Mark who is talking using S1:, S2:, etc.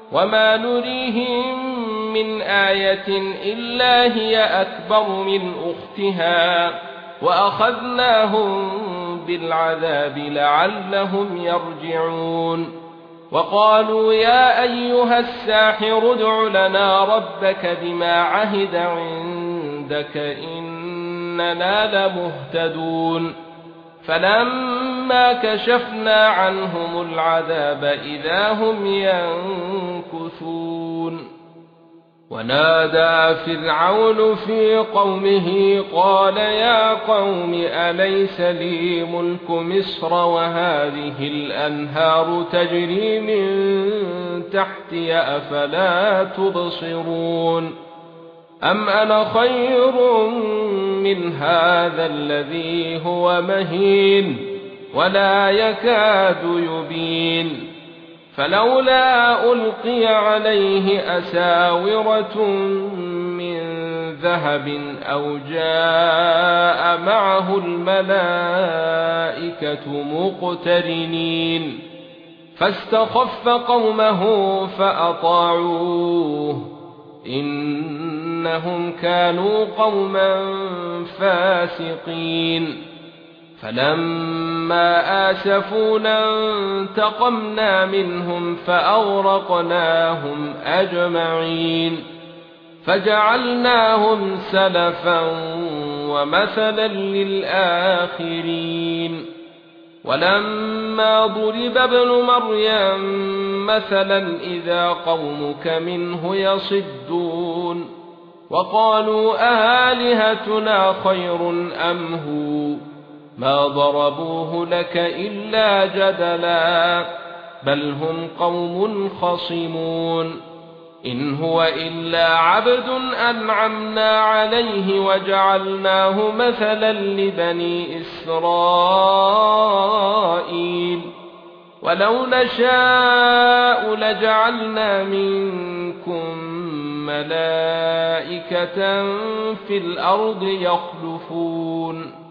S1: وما نريهم من آية إلا هي أكبر من أختها وأخذناهم بالعذاب لعلهم يرجعون وقالوا يا أيها الساحر ادع لنا ربك بما عهد عندك إننا لمهتدون فلما كشفنا عنهم العذاب إذا هم ينكثون ونادى فرعون في قومه قال يا قوم أليس لي ملك مصر وهذه الأنهار تجري من تحتي أفلا تبصرون أم أنا خير من هذا الذي هو مهين ولا يكاد يبين فلولا ألقي عليه أساورة من ذهب أو جاء معه الملائكة مقترنين فاستخف قومه فأطاعوه إنهم كانوا قوما فاسقين فلما آسفونا انتقمنا منهم فأغرقناهم أجمعين فجعلناهم سلفا ومثلا للآخرين ولما ضرب ابن مريم مثلا إذا قومك منه يصدون وقالوا آلهتنا خير أم هو ما ضربوه لك إلا جدلا بل هم قوم خصمون إن هو إلا عبد أنعمنا عليه وجعلناه مثلا لبني إسرائيل ولو نشاء لجعلنا منكم ملائكة في الأرض يخلفون